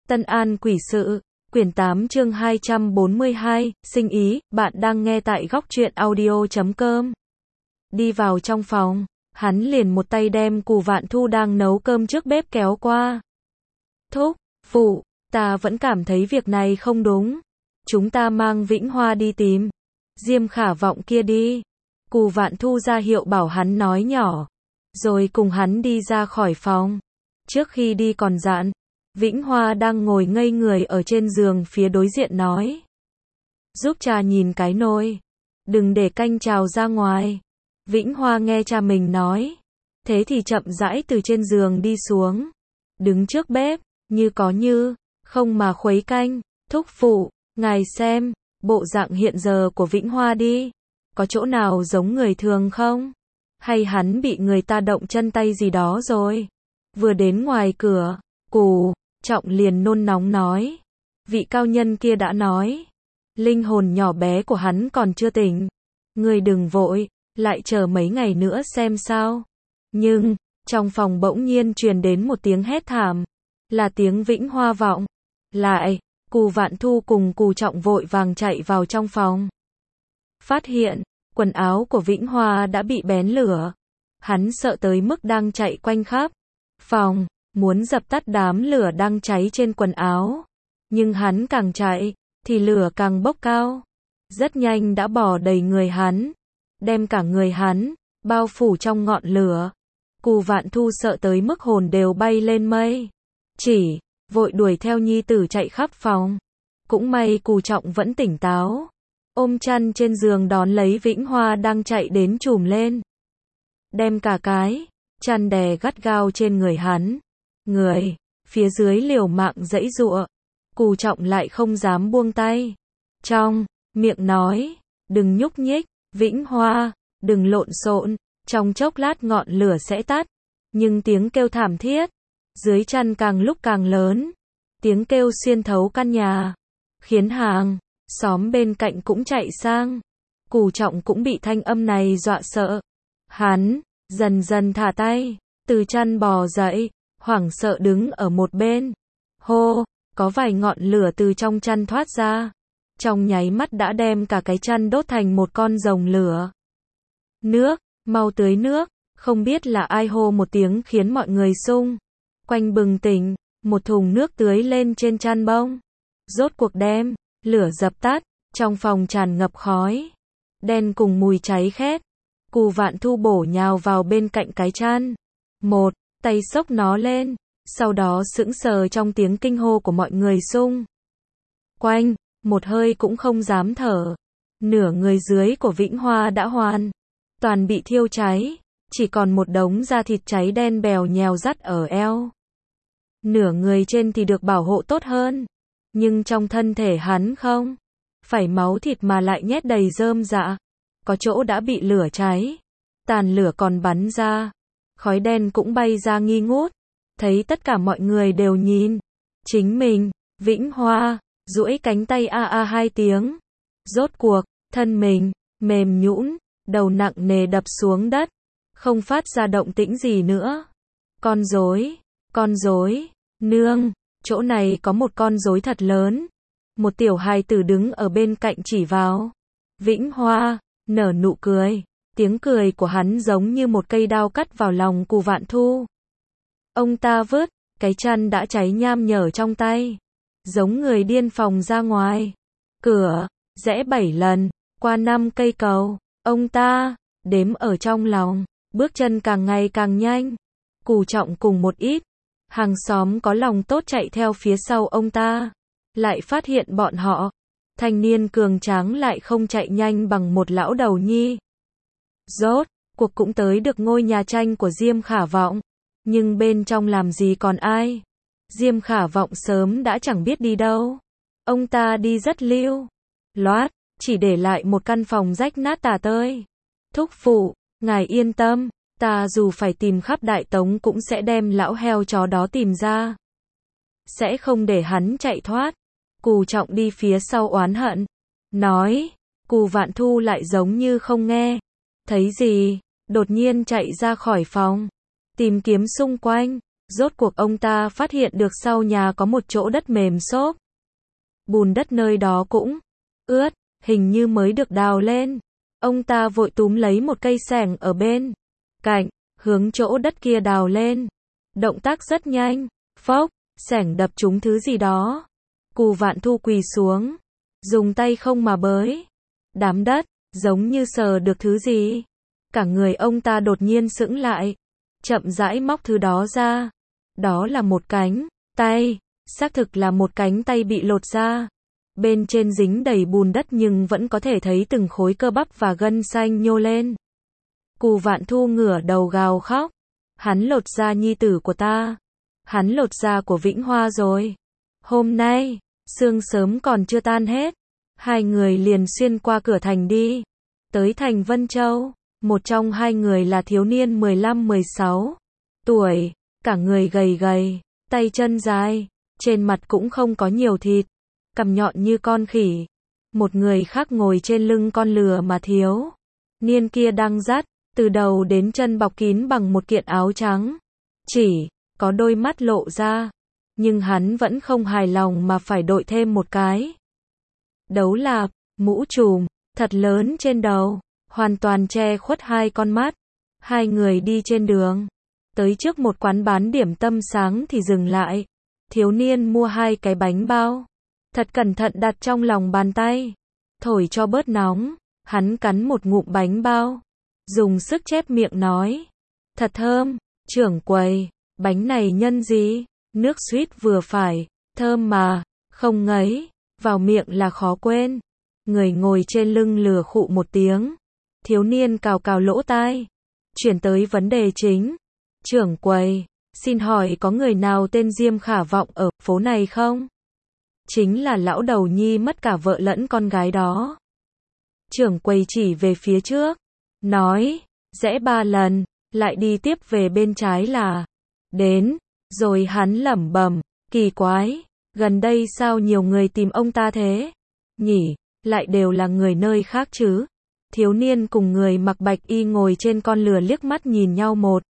Tân An Quỷ Sự, quyển 8 chương 242, sinh ý, bạn đang nghe tại góc truyện audio.com. Đi vào trong phòng, hắn liền một tay đem Cù Vạn Thu đang nấu cơm trước bếp kéo qua. Thúc, phụ, ta vẫn cảm thấy việc này không đúng. Chúng ta mang Vĩnh Hoa đi tìm Diêm Khả Vọng kia đi. Cù Vạn Thu ra hiệu bảo hắn nói nhỏ, rồi cùng hắn đi ra khỏi phòng. Trước khi đi còn dặn, Vĩnh Hoa đang ngồi ngây người ở trên giường phía đối diện nói: giúp cha nhìn cái nồi, đừng để canh trào ra ngoài. Vĩnh Hoa nghe cha mình nói, thế thì chậm rãi từ trên giường đi xuống, đứng trước bếp, như có như không mà khuấy canh. Thúc phụ, ngài xem, bộ dạng hiện giờ của Vĩnh Hoa đi, có chỗ nào giống người thường không? Hay hắn bị người ta động chân tay gì đó rồi? Vừa đến ngoài cửa, Cù Trọng liền nôn nóng nói, vị cao nhân kia đã nói, linh hồn nhỏ bé của hắn còn chưa tỉnh. Ngươi đừng vội, lại chờ mấy ngày nữa xem sao. Nhưng, trong phòng bỗng nhiên truyền đến một tiếng hét thảm, là tiếng Vĩnh Hoa vọng lại. Cù Vạn Thu cùng Cù Trọng vội vàng chạy vào trong phòng. Phát hiện, quần áo của Vĩnh Hoa đã bị bén lửa. Hắn sợ tới mức đang chạy quanh khắp phòng, muốn dập tắt đám lửa đang cháy trên quần áo. Nhưng hắn càng chạy, thì lửa càng bốc cao. Rất nhanh đã bò đầy người hắn, đem cả người hắn bao phủ trong ngọn lửa. Cù Vạn Thu sợ tới mức hồn đều bay lên mây, chỉ vội đuổi theo nhi tử chạy khắp phòng. Cũng may Cù Trọng vẫn tỉnh táo, ôm chăn trên giường đón lấy Vĩnh Hoa đang chạy đến trùm lên, đem cả cái chăn đè gắt gao trên người hắn. Người phía dưới liều mạng giãy giụa, Cù Trọng lại không dám buông tay, trong miệng nói, đừng nhúc nhích, Vĩnh Hoa, đừng lộn xộn, trong chốc lát ngọn lửa sẽ tắt. Nhưng tiếng kêu thảm thiết dưới chăn càng lúc càng lớn, tiếng kêu xuyên thấu căn nhà, khiến hàng xóm bên cạnh cũng chạy sang. Cù Trọng cũng bị thanh âm này dọa sợ, hắn dần dần thả tay, từ chăn bò dậy, hoảng sợ đứng ở một bên. Hô, có vài ngọn lửa từ trong chăn thoát ra, trong nháy mắt đã đem cả cái chăn đốt thành một con rồng lửa. Nước, mau tưới nước. Không biết là ai hô một tiếng khiến mọi người xung quanh bừng tỉnh, một thùng nước tưới lên trên chăn bông, rốt cuộc đem lửa dập tắt. Trong phòng tràn ngập khói đen cùng mùi cháy khét. Cù Vạn Thu bổ nhào vào bên cạnh cái chăn, một tay xốc nó lên, sau đó sững sờ trong tiếng kinh hô của mọi người xung quanh, một hơi cũng không dám thở. Nửa người dưới của Vĩnh Hoa đã hoàn toàn bị thiêu cháy, chỉ còn một đống da thịt cháy đen bèo nhèo rắt ở eo. Nửa người trên thì được bảo hộ tốt hơn, nhưng trong thân thể hắn không phải máu thịt mà lại nhét đầy rơm rạ, có chỗ đã bị lửa cháy, tàn lửa còn bắn ra, khói đen cũng bay ra nghi ngút. Thấy tất cả mọi người đều nhìn chính mình, Vĩnh Hoa duỗi cánh tay a a hai tiếng, rốt cuộc thân mình mềm nhũn, đầu nặng nề đập xuống đất, không phát ra động tĩnh gì nữa. Con rối, nương, chỗ này có một con rối thật lớn. Một tiểu hài tử đứng ở bên cạnh chỉ vào Vĩnh Hoa, nở nụ cười. Tiếng cười của hắn giống như một cây đao cắt vào lòng Cù Vạn Thu. Ông ta vứt cái chăn đã cháy nham nhở trong tay, giống người điên phòng ra ngoài cửa, rẽ 7 lần, qua 5 cây cầu. Ông ta đếm ở trong lòng, bước chân càng ngày càng nhanh. Cù Trọng cùng một ít hàng xóm có lòng tốt chạy theo phía sau ông ta, lại phát hiện bọn họ thanh niên cường tráng lại không chạy nhanh bằng một lão đầu nhi. Rốt cuộc cũng tới được ngôi nhà tranh của Diêm Khả Vọng, nhưng bên trong làm gì còn ai. Diêm Khả Vọng sớm đã chẳng biết đi đâu. Ông ta đi rất lưu loát, chỉ để lại một căn phòng rách nát tả tơi. Thúc phụ, ngài yên tâm, ta dù phải tìm khắp Đại Tống cũng sẽ đem lão heo chó đó tìm ra, sẽ không để hắn chạy thoát. Cù Trọng đi phía sau oán hận nói. Cù Vạn Thu lại giống như không nghe thấy gì, đột nhiên chạy ra khỏi phòng, tìm kiếm xung quanh, Rốt cuộc ông ta phát hiện được sau nhà có một chỗ đất mềm xốp. Bùn đất nơi đó cũng ướt, hình như mới được đào lên. Ông ta vội túm lấy một cây xẻng ở bên cạnh, hướng chỗ đất kia đào lên. Động tác rất nhanh, phốc, xẻng đập trúng thứ gì đó. Cù Vạn Thu quỳ xuống, dùng tay không mà bới. Đám đất, giống như sờ được thứ gì. Cả người ông ta đột nhiên sững lại, chậm rãi móc thứ đó ra. Đó là một cánh tay, xác thực là một cánh tay bị lột ra. Bên trên dính đầy bùn đất nhưng vẫn có thể thấy từng khối cơ bắp và gân xanh nhô lên. Cù Vạn Thu ngửa đầu gào khóc. Hắn lột da nhi tử của ta. Hắn lột da của Vĩnh Hoa rồi. Hôm nay, sương sớm còn chưa tan hết. Hai người liền xuyên qua cửa thành đi. Tới thành Vân Châu. Một trong hai người là thiếu niên 15-16 tuổi. Cả người gầy gầy, tay chân dài. Trên mặt cũng không có nhiều thịt. Cằm nhọn như con khỉ. Một người khác ngồi trên lưng con lừa mà thiếu niên kia đang dắt, từ đầu đến chân bọc kín bằng một kiện áo trắng. Chỉ có đôi mắt lộ ra. Nhưng hắn vẫn không hài lòng mà phải đội thêm một cái đấu lạp, mũ trùm, thật lớn trên đầu, hoàn toàn che khuất hai con mắt. Hai người đi trên đường. Tới trước một quán bán điểm tâm sáng thì dừng lại. Thiếu niên mua hai cái bánh bao. Thật cẩn thận đặt trong lòng bàn tay. Thổi cho bớt nóng. Hắn cắn một ngụm bánh bao. Dùng sức chép miệng nói. Thật thơm, trưởng quầy, bánh này nhân gì? Nước suýt vừa phải, thơm mà, không ngấy, vào miệng là khó quên. Người ngồi trên lưng lừa khụ một tiếng. Thiếu niên cào cào lỗ tai. Chuyển tới vấn đề chính. Trưởng quầy, xin hỏi có người nào tên Diêm Khả Vọng ở phố này không? Chính là lão đầu nhi mất cả vợ lẫn con gái đó. Trưởng quầy chỉ về phía trước. Nói, rẽ 3 lần, lại đi tiếp về bên trái là đến. Rồi hắn lẩm bẩm, kỳ quái, gần đây sao nhiều người tìm ông ta thế? Nhỉ, lại đều là người nơi khác chứ? Thiếu niên cùng người mặc bạch y ngồi trên con lừa liếc mắt nhìn nhau một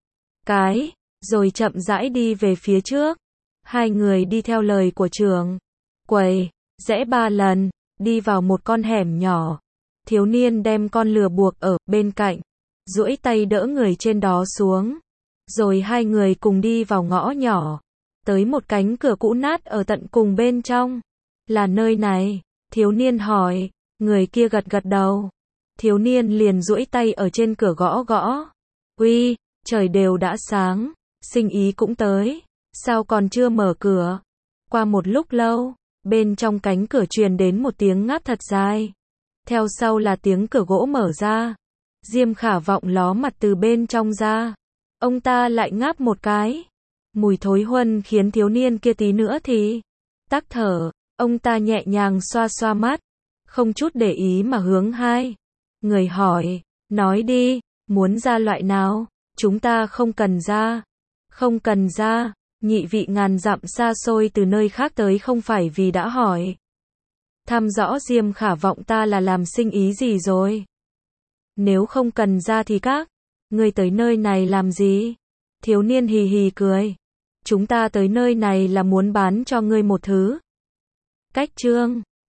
cái, rồi chậm rãi đi về phía trước. Hai người đi theo lời của trưởng quầy, rẽ 3 lần, đi vào một con hẻm nhỏ. Thiếu niên đem con lừa buộc ở bên cạnh, duỗi tay đỡ người trên đó xuống. Rồi hai người cùng đi vào ngõ nhỏ, tới một cánh cửa cũ nát ở tận cùng bên trong. Là nơi này? Thiếu niên hỏi. Người kia gật gật đầu. Thiếu niên liền duỗi tay ở trên cửa gõ gõ. Uy, trời đều đã sáng, Sinh Ý cũng tới, sao còn chưa mở cửa? Qua một lúc lâu, bên trong cánh cửa truyền đến một tiếng ngáp thật dài. Theo sau là tiếng cửa gỗ mở ra. Diêm Khả Vọng ló mặt từ bên trong ra. Ông ta lại ngáp một cái. Mùi thối huân khiến thiếu niên kia tí nữa thì tắc thở. Ông ta nhẹ nhàng xoa xoa mắt, không chút để ý mà hướng hai người hỏi. Nói đi, muốn ra loại nào? Chúng ta không cần ra. Không cần ra. Nhị vị ngàn dặm xa xôi từ nơi khác tới không phải vì đã hỏi thăm rõ Diêm Khả Vọng ta là làm sinh ý gì rồi? Nếu không cần ra thì các ngươi tới nơi này làm gì? Thiếu niên hì hì cười. Chúng ta tới nơi này là muốn bán cho ngươi một thứ. Cách chương